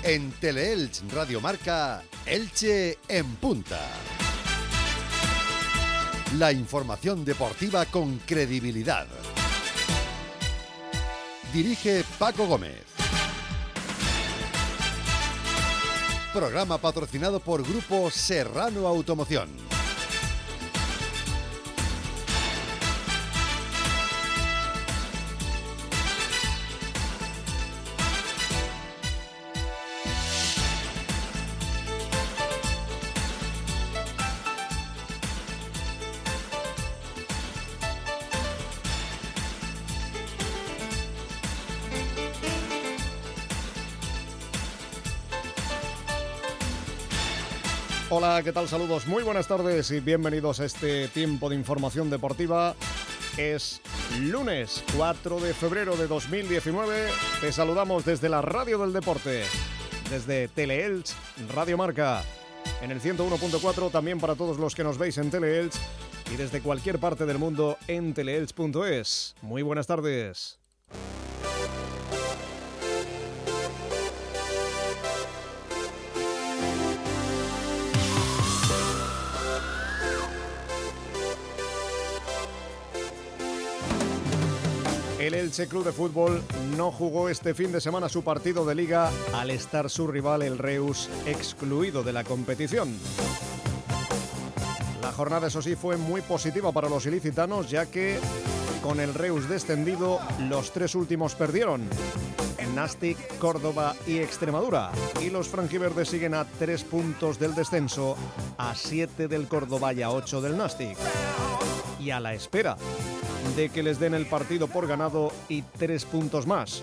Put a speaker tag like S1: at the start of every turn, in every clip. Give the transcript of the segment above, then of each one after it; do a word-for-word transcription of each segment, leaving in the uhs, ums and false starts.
S1: En Teleelch Radio Marca, Elche en punta. La información deportiva con credibilidad. Dirige Paco Gómez. Programa patrocinado por Grupo Serrano Automoción.
S2: Hola, ¿qué tal? Saludos, muy buenas tardes y bienvenidos a este tiempo de información deportiva. Es lunes cuatro de febrero de dos mil diecinueve. Te saludamos desde la Radio del Deporte, desde Teleelch Radio Marca, en el ciento uno punto cuatro, también para todos los que nos veis en Teleelch y desde cualquier parte del mundo en teleelch punto es. Muy buenas tardes. El Elche Club de Fútbol no jugó este fin de semana su partido de Liga al estar su rival el Reus excluido de la competición. La jornada, eso sí, fue muy positiva para los ilicitanos, ya que con el Reus descendido los tres últimos perdieron: Nastic, Córdoba y Extremadura, y los franjiverdes siguen a tres puntos del descenso, a siete del Córdoba y a ocho del Nastic, y a la espera de que les den el partido por ganado y tres puntos más.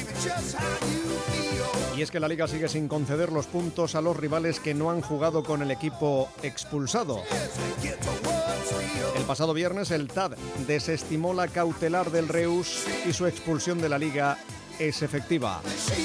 S2: Y es que la Liga sigue sin conceder los puntos a los rivales que no han jugado con el equipo expulsado. El pasado viernes el T A D desestimó la cautelar del Reus y su expulsión de la Liga es efectiva.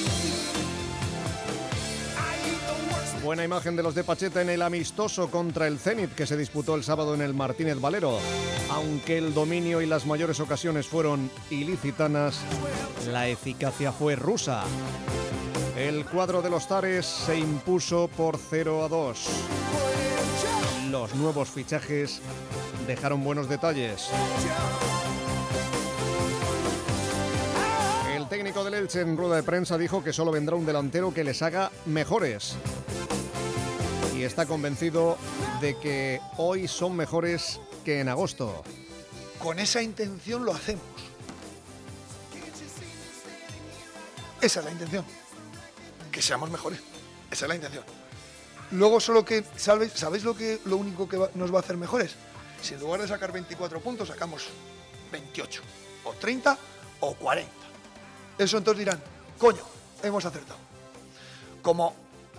S2: Buena imagen de los de Pacheta en el amistoso contra el Zenit que se disputó el sábado en el Martínez Valero. Aunque el dominio y las mayores ocasiones fueron ilicitanas, la eficacia fue rusa. El cuadro de los Zares se impuso por cero a dos. Los nuevos fichajes dejaron buenos detalles. El técnico del Elche en rueda de prensa dijo que solo vendrá un delantero que les haga mejores. Y está convencido de que hoy son mejores que en agosto.
S3: Con esa intención lo hacemos. Esa es la intención. Que seamos mejores. Esa es la intención. Luego solo que, ¿sabéis, ¿sabéis lo que lo único que va, nos va a hacer mejores? Si en lugar de sacar veinticuatro puntos sacamos veintiocho, o treinta, o cuarenta. Eso entonces dirán, coño, hemos acertado. Como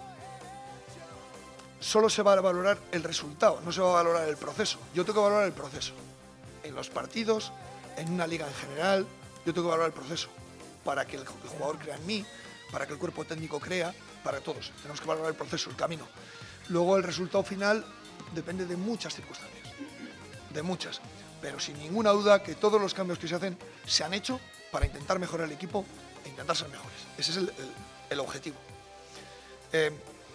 S3: solo se va a valorar el resultado, no se va a valorar el proceso. Yo tengo que valorar el proceso. En los partidos, en una liga en general, yo tengo que valorar el proceso. Para que el jugador crea en mí, para que el cuerpo técnico crea, para todos. Tenemos que valorar el proceso, el camino. Luego el resultado final depende de muchas circunstancias. De muchas. Pero sin ninguna duda que todos los cambios que se hacen se han hecho para intentar mejorar el equipo e intentar ser mejores. Ese es el, el, el objetivo. Eh,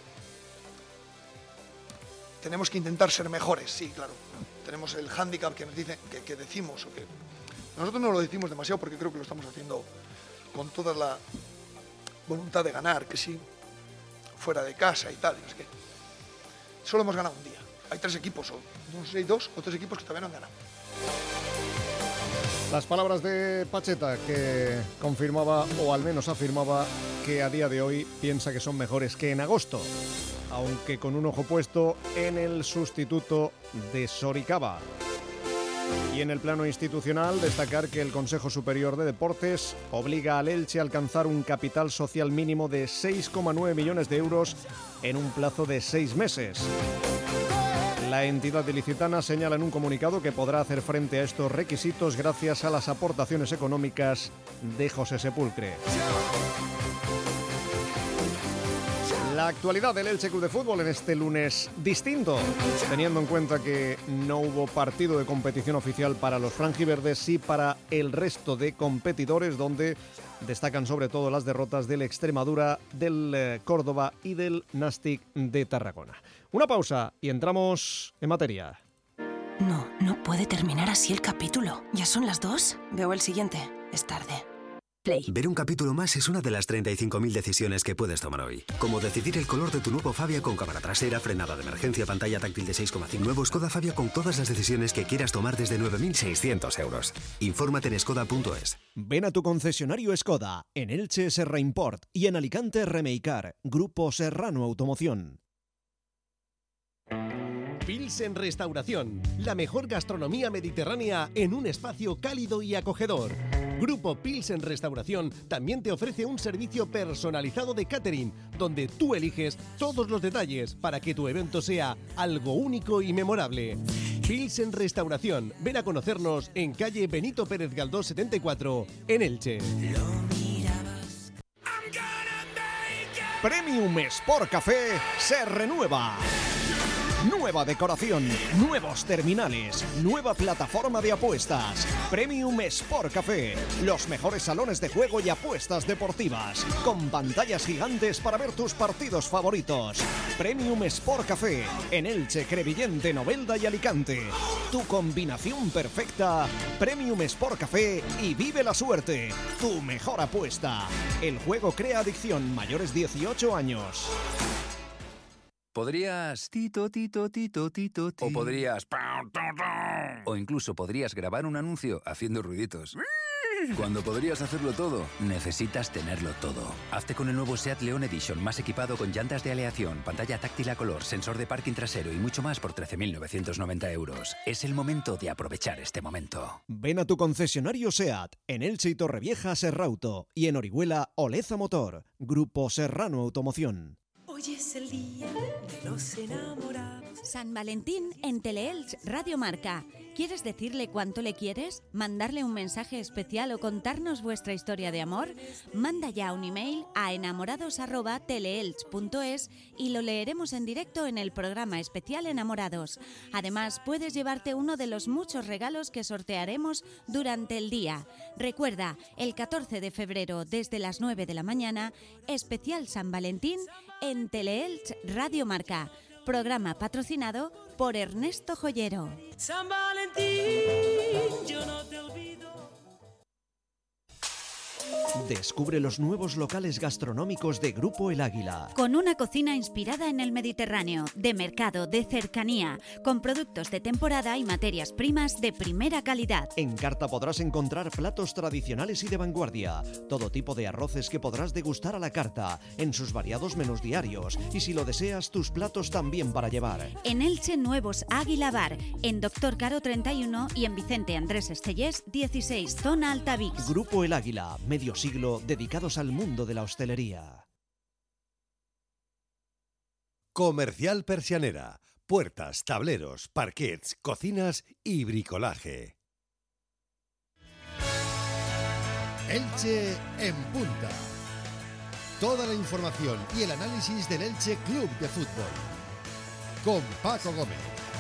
S3: Tenemos que intentar ser mejores, sí, claro. Tenemos el hándicap que nos dicen, que, que decimos, o que nosotros no lo decimos demasiado porque creo que lo estamos haciendo con toda la voluntad de ganar, que sí, fuera de casa y tal. Es que solo hemos ganado un día. Hay tres equipos, o no sé, dos o tres equipos que todavía no han ganado.
S2: Las palabras de Pacheta, que confirmaba, o al menos afirmaba, que a día de hoy piensa que son mejores que en agosto, aunque con un ojo puesto en el sustituto de Soricaba. Y en el plano institucional, destacar que el Consejo Superior de Deportes obliga al Elche a alcanzar un capital social mínimo de seis coma nueve millones de euros en un plazo de seis meses. La entidad ilicitana señala en un comunicado que podrá hacer frente a estos requisitos gracias a las aportaciones económicas de José Sepulcre. La actualidad del Elche Club de Fútbol en este lunes distinto, teniendo en cuenta que no hubo partido de competición oficial para los franjiverdes y para el resto de competidores, donde destacan sobre todo las derrotas del Extremadura, del eh, Córdoba y del Nàstic de Tarragona. Una pausa y entramos en materia.
S4: No, no puede terminar así el capítulo. ¿Ya son las dos? Veo el siguiente. Es tarde. Play.
S5: Ver un capítulo más es una de las treinta y cinco mil decisiones que puedes tomar hoy. Como decidir el color de tu nuevo Fabia con cámara trasera, frenada de emergencia, pantalla táctil de seis coma cinco. Nuevo Skoda Fabia con todas las decisiones que quieras tomar desde nueve mil seiscientos euros. Infórmate en skoda punto es.
S6: Ven a tu concesionario Skoda, en Elche Serra Import y en Alicante Remeicar, Grupo Serrano Automoción.
S7: Pilsen Restauración, la mejor gastronomía mediterránea en un espacio cálido y acogedor. Grupo Pilsen Restauración también te ofrece un servicio personalizado de catering, donde tú eliges todos los detalles para que tu evento sea algo único y memorable. Pilsen Restauración, ven a conocernos en calle Benito Pérez Galdós setenta y cuatro, en Elche.
S6: Premium Sport Café se renueva. Nueva decoración, nuevos terminales, nueva plataforma de apuestas. Premium Sport Café, los mejores salones de juego y apuestas deportivas, con pantallas gigantes para ver tus partidos favoritos. Premium Sport Café, en Elche, Crevillente, Novelda y Alicante. Tu combinación perfecta, Premium Sport Café y vive la suerte. Tu mejor apuesta. El juego crea adicción, mayores dieciocho años.
S8: Podrías tito, tito, tito, tito, tito. O podrías... O incluso podrías grabar un anuncio haciendo ruiditos. Cuando podrías hacerlo todo, necesitas tenerlo todo. Hazte con el nuevo SEAT León Edition, más equipado con llantas de aleación, pantalla táctil a color, sensor de parking trasero y mucho más por trece mil novecientos noventa euros. Es el momento de aprovechar este momento.
S6: Ven a tu concesionario SEAT, en Elche y Torrevieja Serrauto, y en Orihuela Oleza Motor, Grupo Serrano Automoción.
S9: Hoy es el día de los enamorados.
S10: San Valentín en Teleelch Radio Marca. ¿Quieres decirle cuánto le quieres? ¿Mandarle un mensaje especial o contarnos vuestra historia de amor? Manda ya un email a enamorados arroba teleelch punto es y lo leeremos en directo en el programa especial Enamorados. Además, puedes llevarte uno de los muchos regalos que sortearemos durante el día. Recuerda, el catorce de febrero desde las nueve de la mañana, especial San Valentín en Teleelch Radio Marca. Programa patrocinado por Ernesto Joyero.
S9: San Valentín, yo no te olvido.
S6: Descubre los nuevos locales gastronómicos de Grupo El Águila.
S10: Con una cocina inspirada en el Mediterráneo, de mercado, de cercanía, con productos de temporada y materias primas de primera calidad.
S6: En carta podrás encontrar platos tradicionales y de vanguardia, todo tipo de arroces que podrás degustar a la carta, en sus variados menús diarios, y si lo deseas, tus platos también para llevar.
S10: En Elche, nuevos Águila Bar, en Doctor Caro treinta y uno y en Vicente Andrés Estellés dieciséis, zona Altavix.
S6: Grupo El Águila, medio siglo dedicados al mundo de la hostelería.
S1: Comercial Persianera. Puertas, tableros, parquets, cocinas y bricolaje. Elche en punta. Toda la información y el análisis del Elche Club de Fútbol. Con Paco Gómez.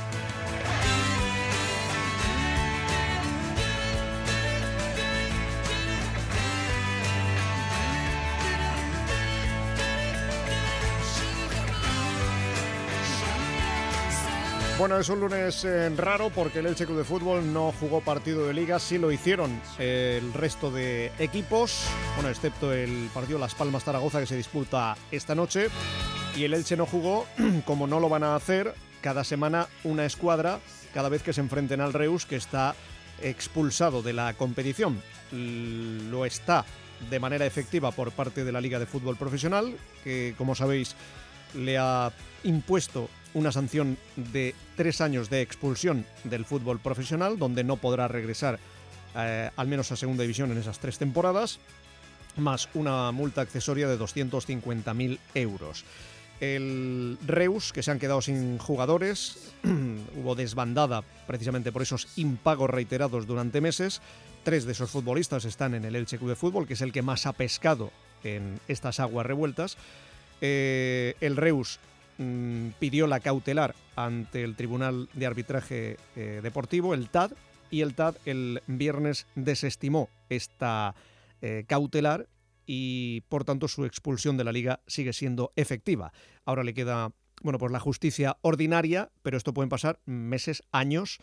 S2: Bueno, es un lunes eh, raro porque el Elche Club de Fútbol no jugó partido de Liga, sí lo hicieron eh, el resto de equipos, bueno, excepto el partido Las Palmas Zaragoza que se disputa esta noche, y el Elche no jugó, como no lo van a hacer cada semana una escuadra cada vez que se enfrenten al Reus, que está expulsado de la competición. Lo está de manera efectiva por parte de la Liga de Fútbol Profesional, que como sabéis le ha impuesto una sanción de tres años de expulsión del fútbol profesional, donde no podrá regresar eh, al menos a segunda división en esas tres temporadas, más una multa accesoria de doscientos cincuenta mil euros. El Reus, que se han quedado sin jugadores, hubo desbandada precisamente por esos impagos reiterados durante meses. Tres de esos futbolistas están en el Elche Club de Fútbol, que es el que más ha pescado en estas aguas revueltas. Eh, el Reus mmm, pidió la cautelar ante el Tribunal de Arbitraje eh, Deportivo, el T A D, y el T A D el viernes desestimó esta eh, cautelar y por tanto su expulsión de la Liga sigue siendo efectiva. Ahora le queda, bueno, pues la justicia ordinaria, pero esto pueden pasar meses, años,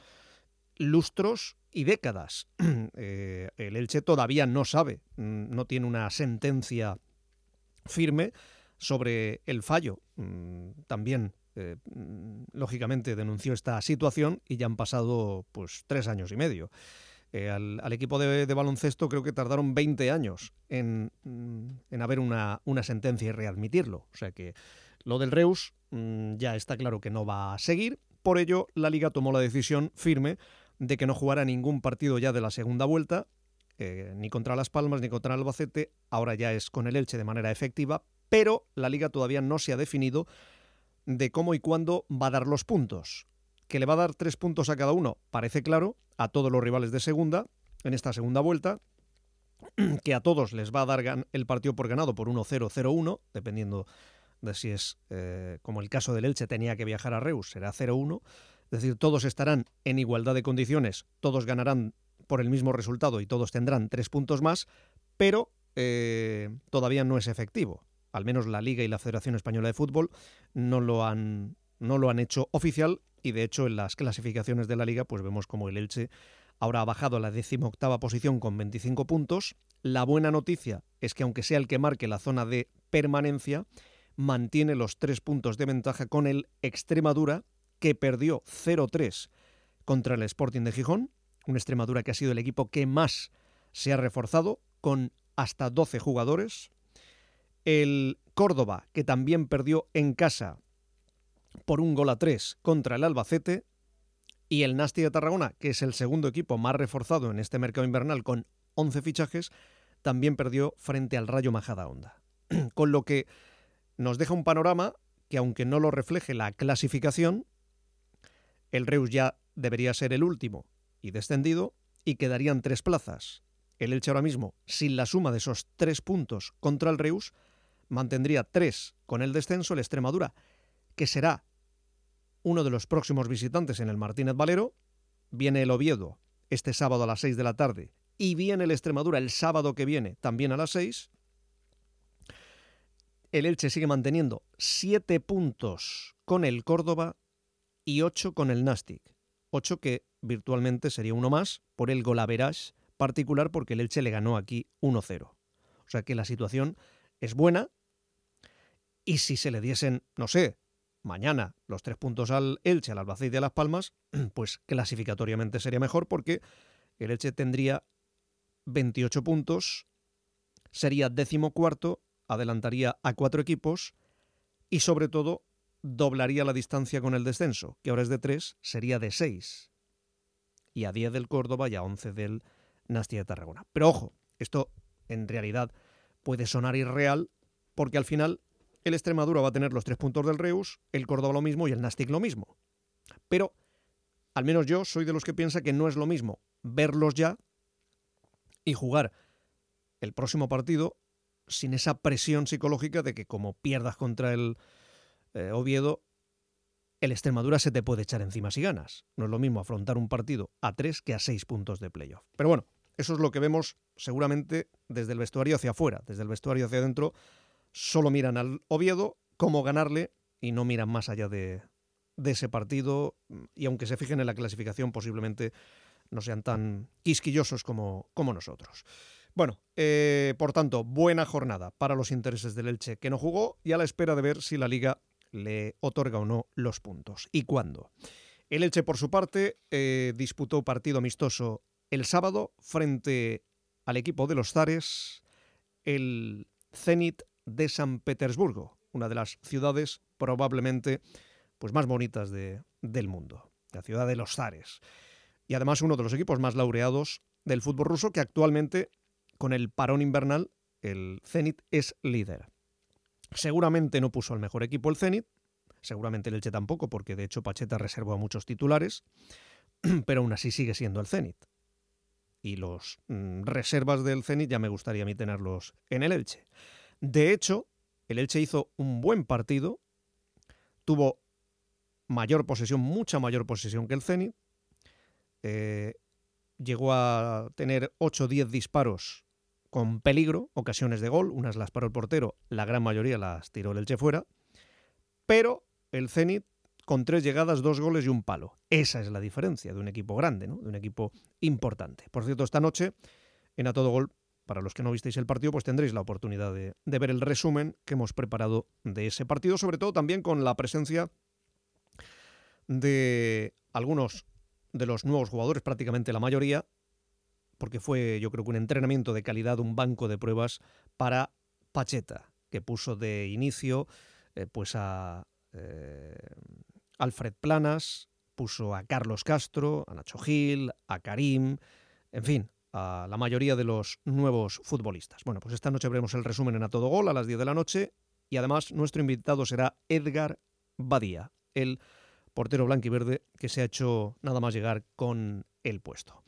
S2: lustros y décadas. Eh, el Elche todavía no sabe, no tiene una sentencia firme sobre el fallo. También, eh, lógicamente, denunció esta situación y ya han pasado pues tres años y medio. Eh, al, al equipo de, de baloncesto creo que tardaron veinte años en, en haber una, una sentencia y readmitirlo. O sea que lo del Reus mmm, ya está claro que no va a seguir. Por ello, la Liga tomó la decisión firme de que no jugará ningún partido ya de la segunda vuelta, eh, ni contra Las Palmas ni contra Albacete. Ahora ya es con el Elche de manera efectiva, pero la Liga todavía no se ha definido de cómo y cuándo va a dar los puntos. Que le va a dar tres puntos a cada uno, parece claro, a todos los rivales de segunda, en esta segunda vuelta, que a todos les va a dar el partido por ganado por uno cero, cero uno, dependiendo de si es, eh, como el caso del Elche, tenía que viajar a Reus, será cero uno, es decir, todos estarán en igualdad de condiciones, todos ganarán por el mismo resultado y todos tendrán tres puntos más, pero eh, todavía no es efectivo. Al menos la Liga y la Federación Española de Fútbol no lo han, no lo han hecho oficial. Y de hecho en las clasificaciones de la Liga pues vemos como el Elche ahora ha bajado a la decimoctava posición con veinticinco puntos. La buena noticia es que aunque sea el que marque la zona de permanencia, mantiene los tres puntos de ventaja con el Extremadura, que perdió cero tres contra el Sporting de Gijón. Un Extremadura que ha sido el equipo que más se ha reforzado, con hasta doce jugadores. El Córdoba, que también perdió en casa por un gol a tres contra el Albacete, y el Nasti de Tarragona, que es el segundo equipo más reforzado en este mercado invernal con once fichajes, también perdió frente al Rayo Majadahonda. Con lo que nos deja un panorama que, aunque no lo refleje la clasificación, el Reus ya debería ser el último y descendido, y quedarían tres plazas. El Elche ahora mismo, sin la suma de esos tres puntos contra el Reus, mantendría tres con el descenso. El Extremadura, que será uno de los próximos visitantes en el Martínez Valero, viene el Oviedo este sábado a las seis de la tarde y viene el Extremadura el sábado que viene también a las seis. El Elche sigue manteniendo siete puntos con el Córdoba y ocho con el Nastic. ocho que virtualmente sería uno más por el golaveraje particular, porque el Elche le ganó aquí uno cero. O sea que la situación es buena, y si se le diesen, no sé, mañana los tres puntos al Elche, al Albacete y a Las Palmas, pues clasificatoriamente sería mejor, porque el Elche tendría veintiocho puntos, sería decimocuarto, adelantaría a cuatro equipos y sobre todo doblaría la distancia con el descenso, que ahora es de tres, sería de seis. Y a diez del Córdoba y a once del Nasti de Tarragona. Pero ojo, esto en realidad puede sonar irreal, porque al final el Extremadura va a tener los tres puntos del Reus, el Córdoba lo mismo y el Nastic lo mismo. Pero al menos yo soy de los que piensa que no es lo mismo verlos ya y jugar el próximo partido sin esa presión psicológica de que, como pierdas contra el eh, Oviedo, el Extremadura se te puede echar encima si ganas. No es lo mismo afrontar un partido a tres que a seis puntos de playoff. Pero bueno, eso es lo que vemos seguramente desde el vestuario hacia afuera. Desde el vestuario hacia adentro solo miran al Oviedo cómo ganarle y no miran más allá de, de ese partido. Y aunque se fijen en la clasificación, posiblemente no sean tan quisquillosos como, como nosotros. Bueno, eh, por tanto, buena jornada para los intereses del Elche, que no jugó, y a la espera de ver si la Liga le otorga o no los puntos y cuándo. El Elche, por su parte, eh, disputó partido amistoso el sábado frente al equipo de los zares, el Zenit de San Petersburgo, una de las ciudades probablemente pues, más bonitas de, del mundo, la ciudad de los zares. Y además uno de los equipos más laureados del fútbol ruso, que actualmente, con el parón invernal, el Zenit es líder. Seguramente no puso al mejor equipo el Zenit, seguramente el Elche tampoco, porque de hecho Pacheta reservó a muchos titulares, pero aún así sigue siendo el Zenit. Y los mmm, reservas del Zenit ya me gustaría a mí tenerlos en el Elche. De hecho, el Elche hizo un buen partido, tuvo mayor posesión, mucha mayor posesión que el Zenit, eh, llegó a tener ocho o diez disparos con peligro, ocasiones de gol, unas las paró el portero, la gran mayoría las tiró el Elche fuera, pero el Zenit con tres llegadas, dos goles y un palo. Esa es la diferencia de un equipo grande, ¿no? De un equipo importante. Por cierto, esta noche, en A Todo Gol, para los que no visteis el partido, pues tendréis la oportunidad de, de ver el resumen que hemos preparado de ese partido, sobre todo también con la presencia de algunos de los nuevos jugadores, prácticamente la mayoría, porque fue, yo creo que un entrenamiento de calidad, un banco de pruebas para Pacheta, que puso de inicio eh, pues a eh, Alfred Planas, puso a Carlos Castro, a Nacho Gil, a Karim, en fin, a la mayoría de los nuevos futbolistas. Bueno, pues esta noche veremos el resumen en A Todo Gol a las diez de la noche y además nuestro invitado será Edgar Badía, el portero blanquiverde que se ha hecho nada más llegar con el puesto.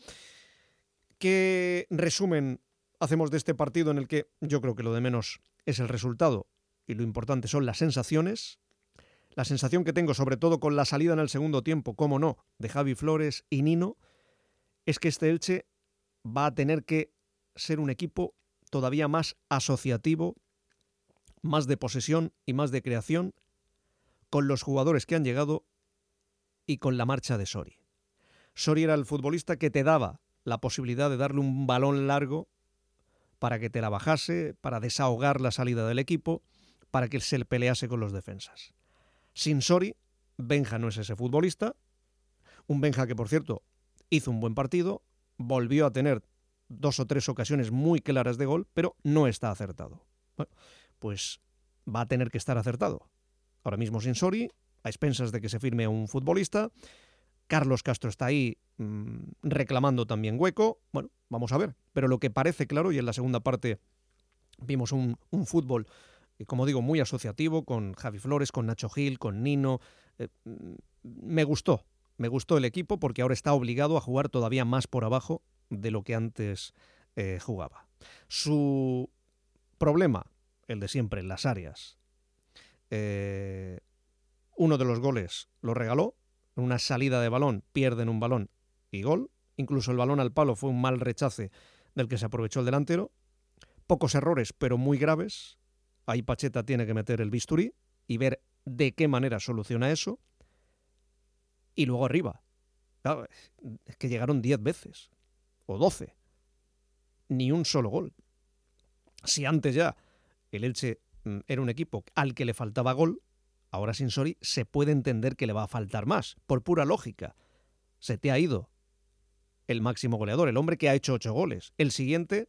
S2: ¿Qué resumen hacemos de este partido en el que yo creo que lo de menos es el resultado y lo importante son las sensaciones? La sensación que tengo, sobre todo con la salida en el segundo tiempo, cómo no, de Javi Flores y Nino, es que este Elche va a tener que ser un equipo todavía más asociativo, más de posesión y más de creación, con los jugadores que han llegado y con la marcha de Sori. Sori era el futbolista que te daba la posibilidad de darle un balón largo para que te la bajase, para desahogar la salida del equipo, para que se pelease con los defensas. Sin Sori, Benja no es ese futbolista, un Benja que, por cierto, hizo un buen partido, volvió a tener dos o tres ocasiones muy claras de gol, pero no está acertado. Bueno, pues va a tener que estar acertado. Ahora mismo sin Sori, a expensas de que se firme a un futbolista. Carlos Castro está ahí mmm, reclamando también hueco. Bueno, vamos a ver. Pero lo que parece claro, y en la segunda parte vimos un, un fútbol, eh, como digo, muy asociativo, con Javi Flores, con Nacho Gil, con Nino. Eh, me gustó, me gustó el equipo porque ahora está obligado a jugar todavía más por abajo de lo que antes eh, jugaba. Su problema, el de siempre, en las áreas. Eh, uno de los goles lo regaló. En una salida de balón, pierden un balón y gol. Incluso el balón al palo fue un mal rechace del que se aprovechó el delantero. Pocos errores, pero muy graves. Ahí Pacheta tiene que meter el bisturí y ver de qué manera soluciona eso. Y luego arriba. Claro, es que llegaron diez veces. O doce. Ni un solo gol. Si antes ya el Elche era un equipo al que le faltaba gol, ahora sin Sori se puede entender que le va a faltar más, por pura lógica. Se te ha ido el máximo goleador, el hombre que ha hecho ocho goles. El siguiente,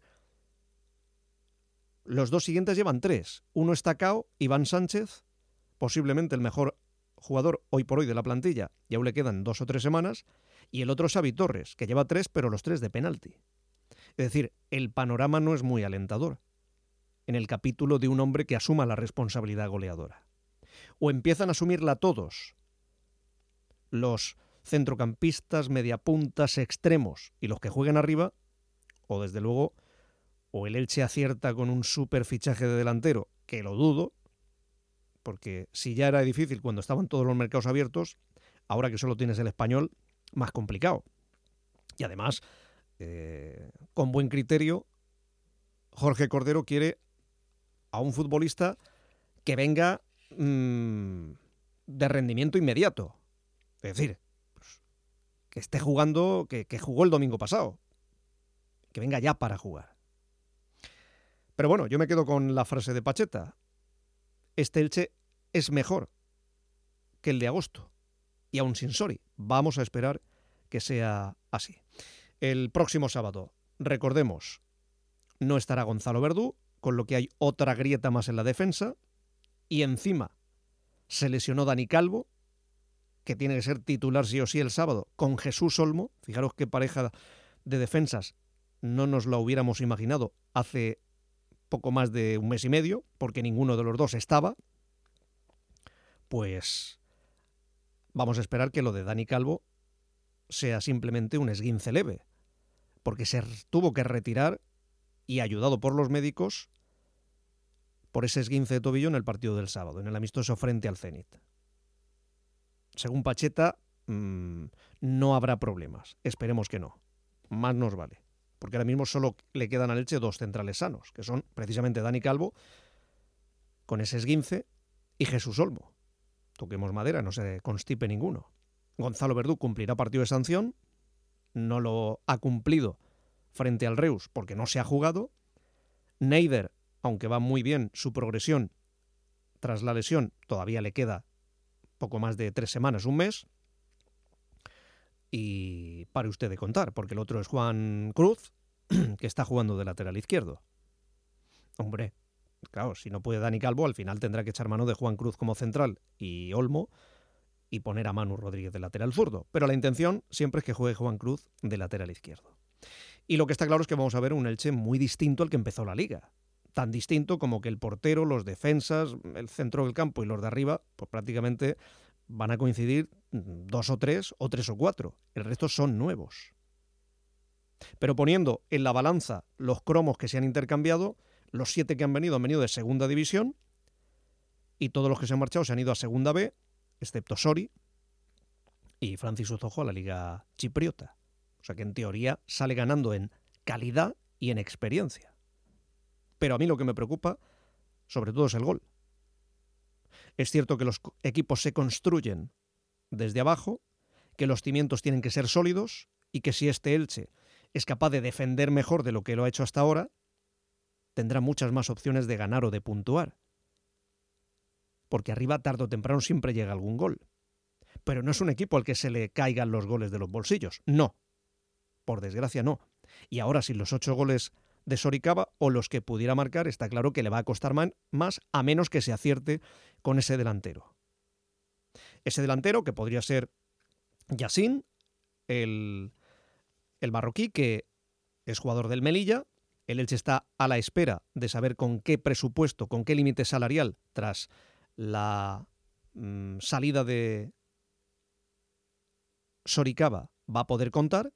S2: los dos siguientes llevan tres. Uno está Cao, Iván Sánchez, posiblemente el mejor jugador hoy por hoy de la plantilla, y aún le quedan dos o tres semanas, y el otro es Xavi Torres, que lleva tres, pero los tres de penalti. Es decir, el panorama no es muy alentador en el capítulo de un hombre que asuma la responsabilidad goleadora. O empiezan a asumirla todos, los centrocampistas, mediapuntas, extremos y los que jueguen arriba, o desde luego, o el Elche acierta con un súper fichaje de delantero, que lo dudo, porque si ya era difícil cuando estaban todos los mercados abiertos, ahora que solo tienes el Español, más complicado. Y además, eh, con buen criterio, Jorge Cordero quiere a un futbolista que venga mmm, de rendimiento inmediato. Es decir, pues, que esté jugando, que, que jugó el domingo pasado. Que venga ya para jugar. Pero bueno, yo me quedo con la frase de Pacheta. Este Elche es mejor que el de agosto. Y aún sin Sori, vamos a esperar que sea así. El próximo sábado, recordemos, no estará Gonzalo Verdú, con lo que hay otra grieta más en la defensa. Y encima se lesionó Dani Calvo, que tiene que ser titular sí o sí el sábado, con Jesús Olmo. Fijaros qué pareja de defensas no nos la hubiéramos imaginado hace poco más de un mes y medio, porque ninguno de los dos estaba. Pues vamos a esperar que lo de Dani Calvo sea simplemente un esguince leve, porque se tuvo que retirar y, ayudado por los médicos, por ese esguince de tobillo en el partido del sábado, en el amistoso frente al Zenit. Según Pacheta, mmm, no habrá problemas. Esperemos que no. Más nos vale. Porque ahora mismo solo le quedan al Elche dos centrales sanos, que son precisamente Dani Calvo, con ese esguince, y Jesús Olmo. Toquemos madera, no se constipe ninguno. Gonzalo Verdú cumplirá partido de sanción, no lo ha cumplido frente al Reus porque no se ha jugado. Neider, aunque va muy bien su progresión tras la lesión, todavía le queda poco más de tres semanas, un mes. Y pare usted de contar, porque el otro es Juan Cruz, que está jugando de lateral izquierdo. Hombre, claro, si no puede Dani Calvo, al final tendrá que echar mano de Juan Cruz como central y Olmo y poner a Manu Rodríguez de lateral zurdo. Pero la intención siempre es que juegue Juan Cruz de lateral izquierdo. Y lo que está claro es que vamos a ver un Elche muy distinto al que empezó la Liga. Tan distinto como que el portero, los defensas, el centro del campo y los de arriba, pues prácticamente van a coincidir dos o tres, o tres o cuatro. El resto son nuevos. Pero poniendo en la balanza los cromos que se han intercambiado, los siete que han venido han venido de segunda división y todos los que se han marchado se han ido a segunda B, excepto Sori y Francis Uzojo a la Liga Chipriota. O sea que en teoría sale ganando en calidad y en experiencia. Pero a mí lo que me preocupa, sobre todo, es el gol. Es cierto que los equipos se construyen desde abajo, que los cimientos tienen que ser sólidos y que si este Elche es capaz de defender mejor de lo que lo ha hecho hasta ahora, tendrá muchas más opciones de ganar o de puntuar. Porque arriba, tarde o temprano, siempre llega algún gol. Pero no es un equipo al que se le caigan los goles de los bolsillos. No. Por desgracia, no. Y ahora, sin los ocho goles de Soricaba o los que pudiera marcar, está claro que le va a costar más, a menos que se acierte con ese delantero. Ese delantero que podría ser Yacine, el, el marroquí, que es jugador del Melilla. El Elche está a la espera de saber con qué presupuesto, con qué límite salarial, tras la mmm, salida de Soricaba, va a poder contar.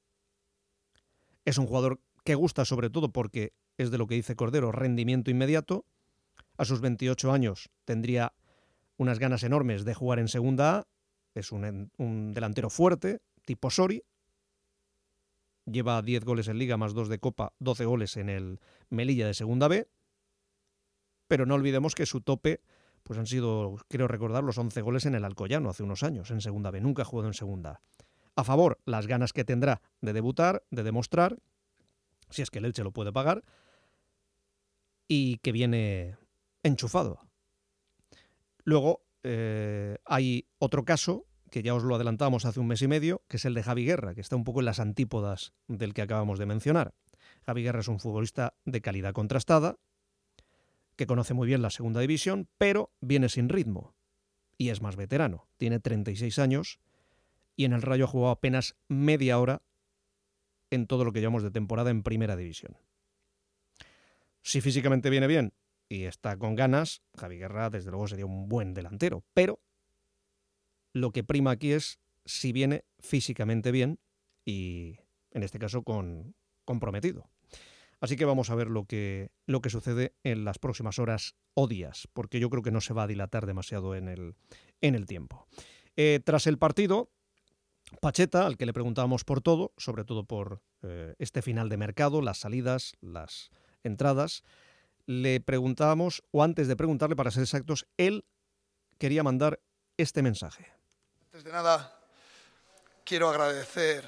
S2: Es un jugador que gusta sobre todo porque es de lo que dice Cordero, rendimiento inmediato. A sus veintiocho años tendría unas ganas enormes de jugar en segunda A. Es un, un delantero fuerte, tipo Sori. Lleva diez goles en Liga, más dos de Copa, doce goles en el Melilla de segunda B. Pero no olvidemos que su tope pues han sido, quiero recordar, los once goles en el Alcoyano hace unos años, en segunda B. Nunca ha jugado en segunda A. A favor, las ganas que tendrá de debutar, de demostrar, si es que el Elche lo puede pagar, y que viene enchufado. Luego eh, hay otro caso, que ya os lo adelantamos hace un mes y medio, que es el de Javi Guerra, que está un poco en las antípodas del que acabamos de mencionar. Javi Guerra es un futbolista de calidad contrastada, que conoce muy bien la segunda división, pero viene sin ritmo, y es más veterano. Tiene treinta y seis años, y en el Rayo ha jugado apenas media hora en todo lo que llevamos de temporada en primera división. Si físicamente viene bien y está con ganas, Javi Guerra desde luego sería un buen delantero, pero lo que prima aquí es si viene físicamente bien y en este caso con comprometido. Así que vamos a ver lo que, lo que sucede en las próximas horas o días, porque yo creo que no se va a dilatar demasiado en el, en el tiempo. Eh, tras el partido, Pacheta, al que le preguntábamos por todo, sobre todo por eh, este final de mercado, las salidas, las entradas, le preguntábamos, o antes de preguntarle, para ser exactos, él quería mandar este mensaje.
S3: Antes de nada, quiero agradecer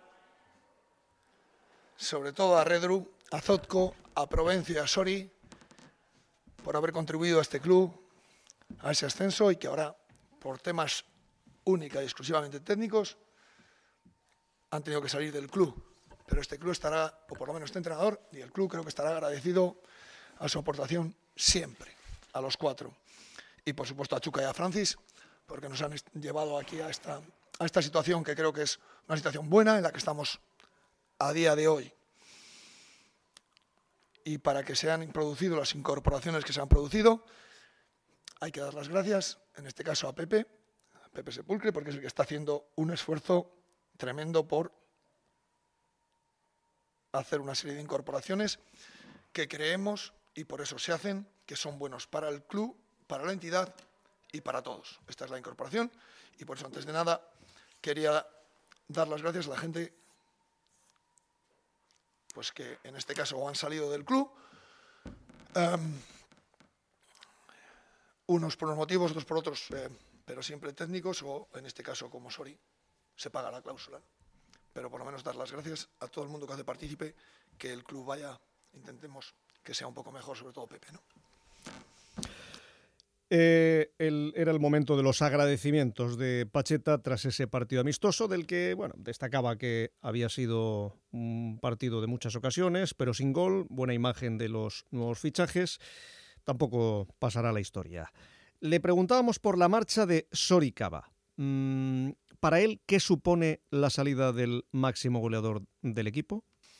S3: sobre todo a Redru, a Zotko, a Provencio y a Sori por haber contribuido a este club, a ese ascenso, y que ahora, por temas única y exclusivamente técnicos, han tenido que salir del club. Pero este club estará, o por lo menos este entrenador, y el club creo que estará agradecido a su aportación siempre, a los cuatro. Y por supuesto a Chuca y a Francis, porque nos han llevado aquí a esta, a esta situación que creo que es una situación buena en la que estamos a día de hoy. Y para que se han producido las incorporaciones que se han producido, hay que dar las gracias, en este caso a Pepe, a Pepe Sepulcre, porque es el que está haciendo un esfuerzo tremendo por hacer una serie de incorporaciones que creemos y por eso se hacen, que son buenos para el club, para la entidad y para todos. Esta es la incorporación y por eso, antes de nada, quería dar las gracias a la gente pues que en este caso han salido del club, um, unos por unos motivos, otros por otros, eh, pero siempre técnicos, o en este caso como Sori, se paga la cláusula. Pero por lo menos dar las gracias a todo el mundo que hace partícipe, que el club vaya, intentemos que sea un poco mejor, sobre todo Pepe, ¿no?
S2: Eh, el, era el momento de los agradecimientos de Pacheta tras ese partido amistoso, del que bueno, destacaba que había sido un partido de muchas ocasiones, pero sin gol, buena imagen de los nuevos fichajes, tampoco pasará la historia. Le preguntábamos por la marcha de Sori Cava. Mm, para él, ¿qué supone la salida del máximo goleador del equipo?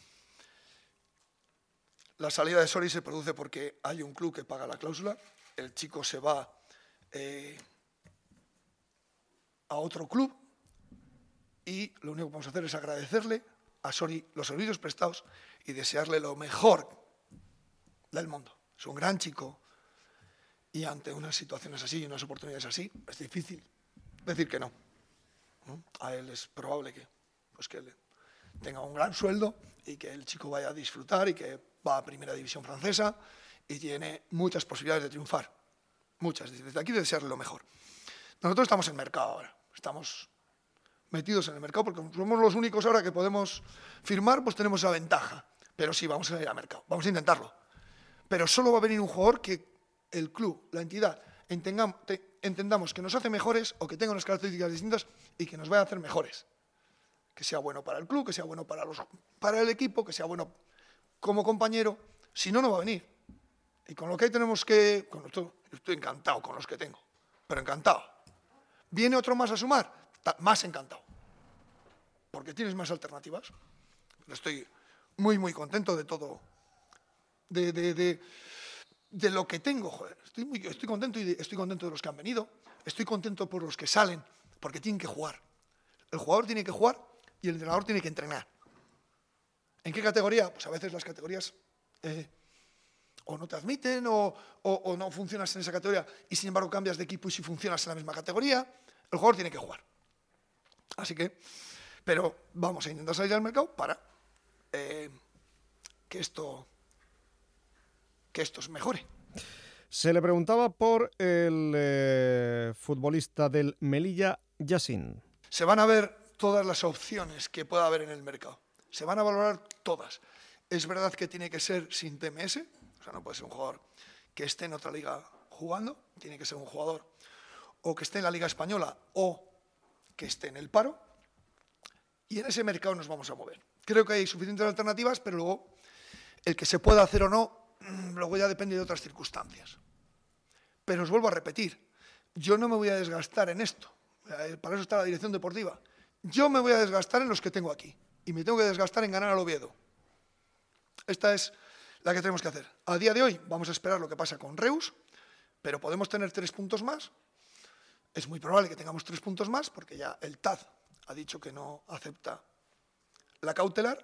S3: La salida de Sori se produce porque hay un club que paga la cláusula. El chico se va eh, a otro club y lo único que vamos a hacer es agradecerle a Sori los servicios prestados y desearle lo mejor del mundo. Es un gran chico y ante unas situaciones así y unas oportunidades así es difícil decir que no. ¿No? A él es probable que, pues que él tenga un gran sueldo y que el chico vaya a disfrutar y que va a Primera División Francesa y tiene muchas posibilidades de triunfar. Muchas. Desde aquí desearle lo mejor. Nosotros estamos en el mercado ahora. Estamos metidos en el mercado porque somos los únicos ahora que podemos firmar, pues tenemos esa ventaja. Pero sí, vamos a ir al mercado. Vamos a intentarlo. Pero solo va a venir un jugador que el club, la entidad, entendamos, entendamos que nos hace mejores o que tenga unas características distintas y que nos vaya a hacer mejores. Que sea bueno para el club, que sea bueno para, los, para el equipo, que sea bueno como compañero. Si no, no va a venir. Y con lo que ahí tenemos que... Con esto, estoy encantado con los que tengo, pero encantado. ¿Viene otro más a sumar? Más encantado. Porque tienes más alternativas. Estoy muy, muy contento de todo. De, de, de, de lo que tengo, joder. Estoy, muy, estoy contento y de, estoy contento de los que han venido. Estoy contento por los que salen, porque tienen que jugar. El jugador tiene que jugar y el entrenador tiene que entrenar. ¿En qué categoría? Pues a veces las categorías... Eh, o no te admiten, o, o, o no funcionas en esa categoría, y sin embargo cambias de equipo y si funcionas en la misma categoría, el jugador tiene que jugar. Así que, pero vamos a intentar salir al mercado para eh, que esto que esto se mejore.
S2: Se le preguntaba por el eh, futbolista del Melilla, Yassin.
S3: Se van a ver todas las opciones que pueda haber en el mercado. Se van a valorar todas. Es verdad que tiene que ser sin T M S, o sea, no puede ser un jugador que esté en otra liga jugando, tiene que ser un jugador o que esté en la Liga Española o que esté en el paro, y en ese mercado nos vamos a mover. Creo que hay suficientes alternativas, pero luego el que se pueda hacer o no, luego ya depende de otras circunstancias. Pero os vuelvo a repetir, yo no me voy a desgastar en esto, para eso está la dirección deportiva. Yo me voy a desgastar en los que tengo aquí, y me tengo que desgastar en ganar al Oviedo. Esta es la que tenemos que hacer. A día de hoy vamos a esperar lo que pasa con Reus, pero podemos tener tres puntos más. Es muy probable que tengamos tres puntos más, porque ya el T A D ha dicho que no acepta la cautelar.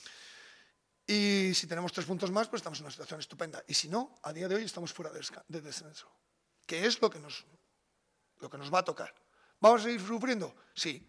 S3: Y si tenemos tres puntos más, pues estamos en una situación estupenda. Y si no, a día de hoy estamos fuera de descenso, que es lo que nos, lo que nos va a tocar. ¿Vamos a seguir sufriendo? Sí.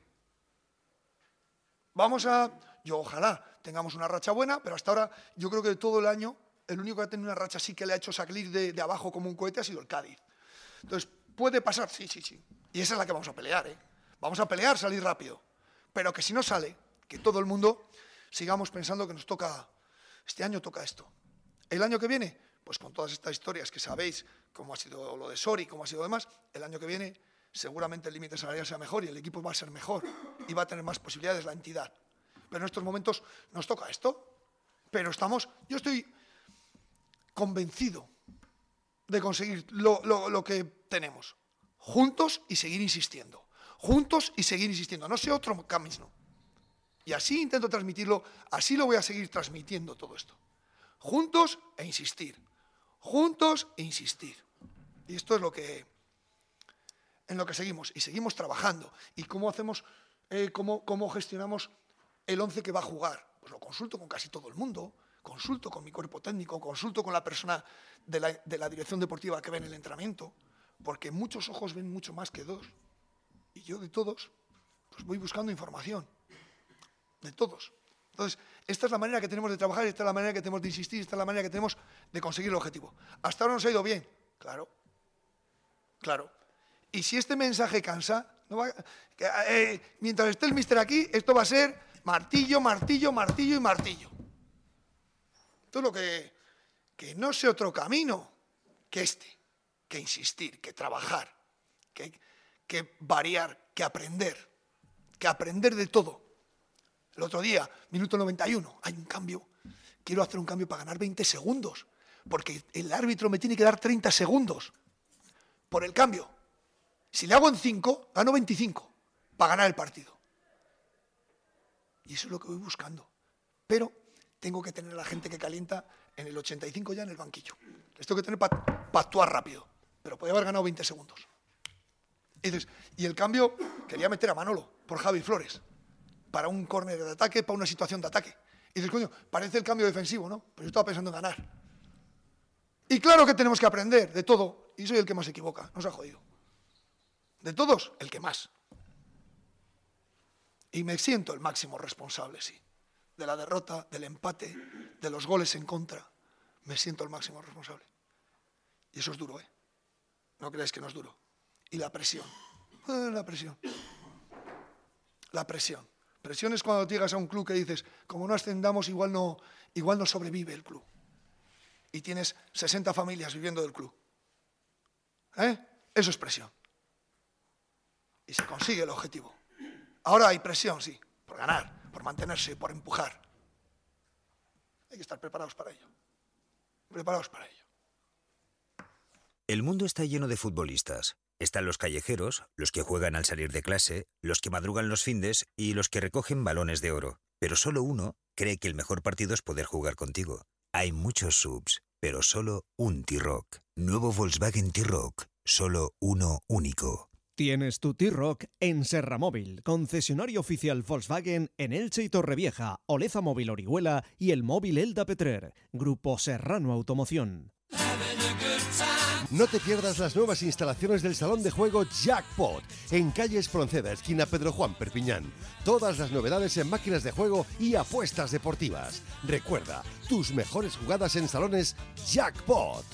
S3: Vamos a... Yo ojalá tengamos una racha buena, pero hasta ahora yo creo que de todo el año el único que ha tenido una racha sí que le ha hecho salir de, de abajo como un cohete ha sido el Cádiz. Entonces, ¿puede pasar? Sí, sí, sí. Y esa es la que vamos a pelear, ¿eh? Vamos a pelear, salir rápido. Pero que si no sale, que todo el mundo sigamos pensando que nos toca... Este año toca esto. El año que viene, pues con todas estas historias que sabéis, cómo ha sido lo de Sori, cómo ha sido demás, el año que viene seguramente el límite salarial sea mejor y el equipo va a ser mejor y va a tener más posibilidades la entidad. Pero en estos momentos nos toca esto. Pero estamos, yo estoy convencido de conseguir lo, lo, lo que tenemos. Juntos y seguir insistiendo. Juntos y seguir insistiendo. No sé otro camino. Y así intento transmitirlo, así lo voy a seguir transmitiendo todo esto. Juntos e insistir. Juntos e insistir. Y esto es lo que, en lo que seguimos. Y seguimos trabajando. ¿Y cómo hacemos, eh, cómo, cómo gestionamos el once que va a jugar? Pues lo consulto con casi todo el mundo, consulto con mi cuerpo técnico, consulto con la persona de la, de la dirección deportiva que ve en el entrenamiento, porque muchos ojos ven mucho más que dos. Y yo de todos, pues voy buscando información. De todos. Entonces, esta es la manera que tenemos de trabajar, esta es la manera que tenemos de insistir, esta es la manera que tenemos de conseguir el objetivo. Hasta ahora nos ha ido bien, claro, claro. Y si este mensaje cansa, no va, que, eh, mientras esté el míster aquí, esto va a ser martillo, martillo, martillo y martillo. Entonces, lo que, que no sé otro camino que este, que insistir, que trabajar, que, que variar, que aprender, que aprender de todo. El otro día, minuto noventa y uno, hay un cambio. Quiero hacer un cambio para ganar veinte segundos, porque el árbitro me tiene que dar treinta segundos por el cambio. Si le hago en cinco, gano veinticinco para ganar el partido. Y eso es lo que voy buscando. Pero tengo que tener a la gente que calienta en el ochenta y cinco ya en el banquillo. Les tengo que tener para pa actuar rápido, pero podía haber ganado veinte segundos. Y dices, y el cambio, quería meter a Manolo por Javi Flores, para un córner de ataque, para una situación de ataque. Y dices, coño, parece el cambio defensivo, ¿no? Pero yo estaba pensando en ganar. Y claro que tenemos que aprender de todo, y soy el que más se equivoca, nos ha jodido. De todos, el que más. Y me siento el máximo responsable, sí. De la derrota, del empate, de los goles en contra. Me siento el máximo responsable. Y eso es duro, ¿eh? No creáis que no es duro. Y la presión. Eh, la presión. La presión. Presión es cuando llegas a un club que dices, como no ascendamos, igual no, igual no sobrevive el club. Y tienes sesenta familias viviendo del club. ¿Eh? Eso es presión. Y se consigue el objetivo. Ahora hay presión, sí, por ganar, por mantenerse, por empujar. Hay que estar preparados para ello. Preparados para ello.
S11: El mundo está lleno de futbolistas. Están los callejeros, los que juegan al salir de clase, los que madrugan los findes y los que recogen balones de oro. Pero solo uno cree que el mejor partido es poder jugar contigo. Hay muchos subs, pero solo un T-Roc. Nuevo Volkswagen T-Roc. Solo uno único.
S6: Tienes tu T-Roc en Serramóvil, concesionario oficial Volkswagen en Elche y Torrevieja, Oleza Móvil Orihuela y el móvil Elda Petrer. Grupo Serrano Automoción.
S1: No te pierdas las nuevas instalaciones del salón de juego Jackpot en calle Espronceda, esquina Pedro Juan, Perpiñán. Todas las novedades en máquinas de juego y apuestas deportivas. Recuerda, tus mejores jugadas en salones Jackpot.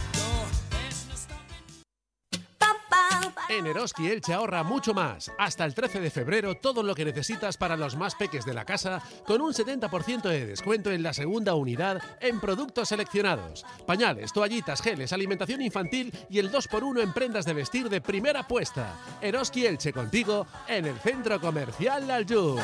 S12: En Eroski Elche ahorra mucho más. Hasta el trece de febrero todo lo que necesitas para los más peques de la casa con un setenta por ciento de descuento en la segunda unidad en productos seleccionados. Pañales, toallitas, geles, alimentación infantil y el dos por uno en prendas de vestir de primera puesta. Eroski Elche contigo en el Centro Comercial Aljub.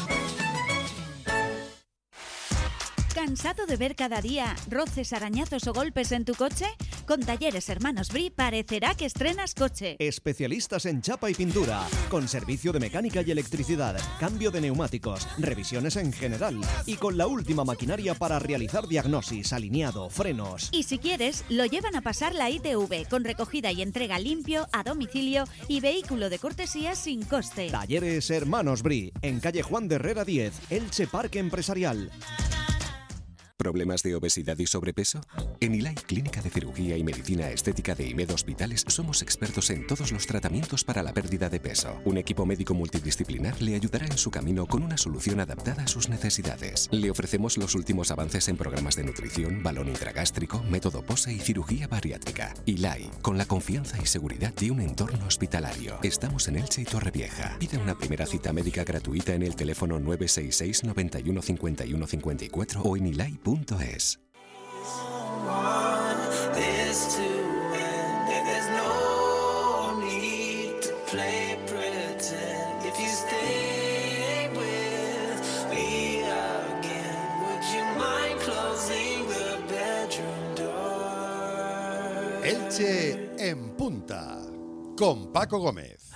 S10: ¿Cansado de ver cada día roces, arañazos o golpes en tu coche? Con Talleres Hermanos Bri parecerá que estrenas coche.
S6: Especialistas en chapa y pintura, con servicio de mecánica y electricidad, cambio de neumáticos, revisiones en general y con la última maquinaria para realizar diagnosis, alineado, frenos.
S10: Y si quieres, lo llevan a pasar la I T V con recogida y entrega limpio, a domicilio y vehículo de cortesía sin coste.
S6: Talleres Hermanos Bri, en calle Juan de Herrera diez, Elche Parque Empresarial.
S13: ¿Problemas de obesidad y sobrepeso? En Ilay Clínica de Cirugía y Medicina Estética de IMED Hospitales somos expertos en todos los tratamientos para la pérdida de peso. Un equipo médico multidisciplinar le ayudará en su camino con una solución adaptada a sus necesidades. Le ofrecemos los últimos avances en programas de nutrición, balón intragástrico, método POSE y cirugía bariátrica. Ilay, con la confianza y seguridad de un entorno hospitalario. Estamos en Elche y Torrevieja. Pide una primera cita médica gratuita en el teléfono nueve seis seis, noventa y uno, cincuenta y uno, cincuenta y cuatro o en ilay punto es.
S1: Elche en punta con Paco Gómez.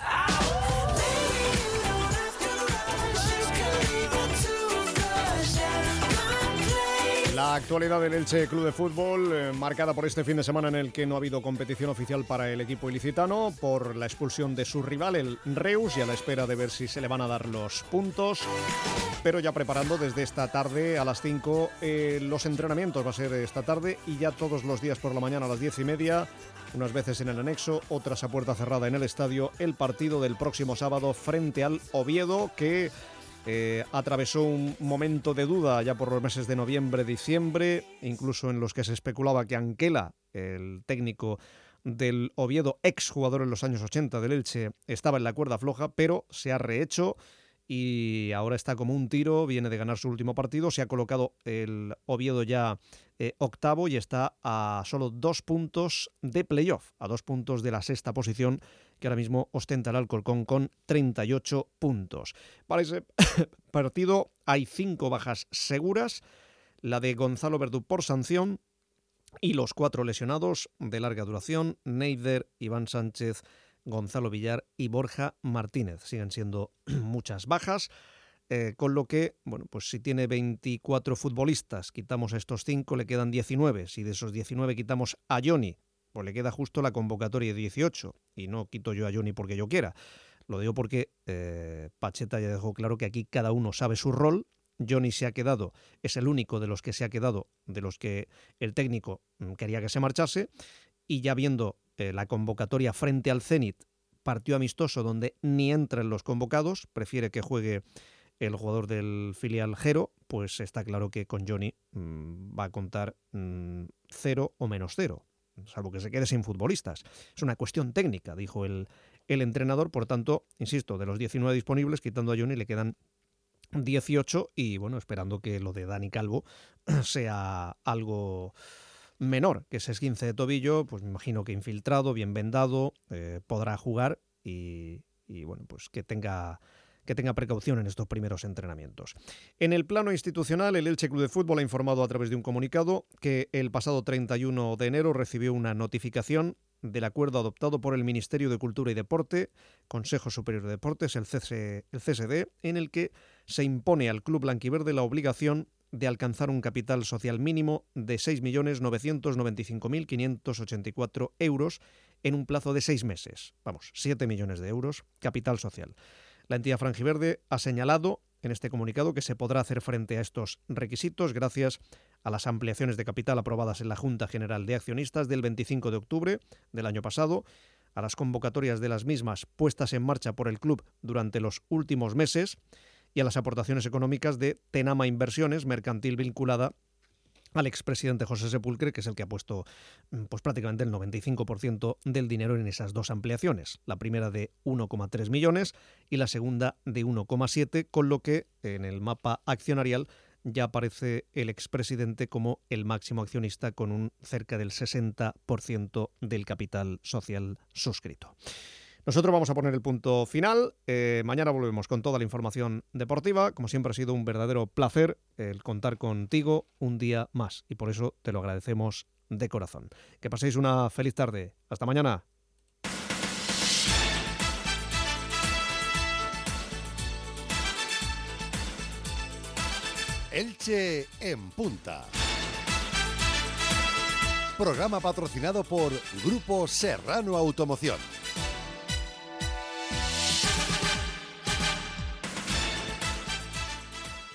S2: La actualidad del Elche Club de Fútbol, eh, marcada por este fin de semana en el que no ha habido competición oficial para el equipo ilicitano, por la expulsión de su rival, el Reus, y a la espera de ver si se le van a dar los puntos. Pero ya preparando desde esta tarde a las cinco eh, los entrenamientos, va a ser esta tarde y ya todos los días por la mañana a las diez y media, unas veces en el anexo, otras a puerta cerrada en el estadio, el partido del próximo sábado frente al Oviedo, que Eh, atravesó un momento de duda ya por los meses de noviembre, diciembre, incluso en los que se especulaba que Anquela, el técnico del Oviedo, exjugador en los años ochenta del Elche, estaba en la cuerda floja, pero se ha rehecho y ahora está como un tiro, viene de ganar su último partido, se ha colocado el Oviedo ya eh, octavo y está a solo dos puntos de playoff, a dos puntos de la sexta posición que ahora mismo ostenta el Alcorcón con treinta y ocho puntos. Para ese partido hay cinco bajas seguras, la de Gonzalo Verdú por sanción y los cuatro lesionados de larga duración, Neider, Iván Sánchez, Gonzalo Villar y Borja Martínez. Siguen siendo muchas bajas, eh, con lo que, bueno, pues si tiene veinticuatro futbolistas, quitamos a estos cinco, le quedan diecinueve. Si de esos diecinueve quitamos a Johnny, pues le queda justo la convocatoria de dieciocho. Y no quito yo a Johnny porque yo quiera. Lo digo porque eh, Pacheta ya dejó claro que aquí cada uno sabe su rol. Johnny se ha quedado, es el único de los que se ha quedado, de los que el técnico quería que se marchase. Y ya viendo eh, la convocatoria frente al Zenit, partido amistoso donde ni entran los convocados, prefiere que juegue el jugador del filial Jero, pues está claro que con Johnny mmm, va a contar mmm, cero o menos cero, salvo que se quede sin futbolistas. Es una cuestión técnica, dijo el, el entrenador. Por tanto, insisto, de los diecinueve disponibles, quitando a Johnny, le quedan dieciocho y, bueno, esperando que lo de Dani Calvo sea algo menor, que ese esguince de tobillo, pues me imagino que infiltrado, bien vendado, eh, podrá jugar y, y, bueno, pues que tenga... que tenga precaución en estos primeros entrenamientos. En el plano institucional, el Elche Club de Fútbol ha informado a través de un comunicado que el pasado treinta y uno de enero recibió una notificación del acuerdo adoptado por el Ministerio de Cultura y Deporte, Consejo Superior de Deportes, el C S, el C S D, en el que se impone al club blanquiverde la obligación de alcanzar un capital social mínimo de seis millones novecientos noventa y cinco mil quinientos ochenta y cuatro euros en un plazo de seis meses. Vamos, siete millones de euros, capital social. La entidad franjiverde ha señalado en este comunicado que se podrá hacer frente a estos requisitos gracias a las ampliaciones de capital aprobadas en la Junta General de Accionistas del veinticinco de octubre del año pasado, a las convocatorias de las mismas puestas en marcha por el club durante los últimos meses y a las aportaciones económicas de Tenama Inversiones, mercantil vinculada al expresidente José Sepulcre, que es el que ha puesto pues, prácticamente el noventa y cinco por ciento del dinero en esas dos ampliaciones. La primera de uno coma tres millones y la segunda de uno coma siete, con lo que en el mapa accionarial ya aparece el expresidente como el máximo accionista con un cerca del sesenta por ciento del capital social suscrito. Nosotros vamos a poner el punto final. Eh, mañana volvemos con toda la información deportiva. Como siempre ha sido un verdadero placer el contar contigo un día más y por eso te lo agradecemos de corazón. Que paséis una feliz tarde. Hasta mañana.
S1: Elche en punta. Programa patrocinado por Grupo Serrano Automoción.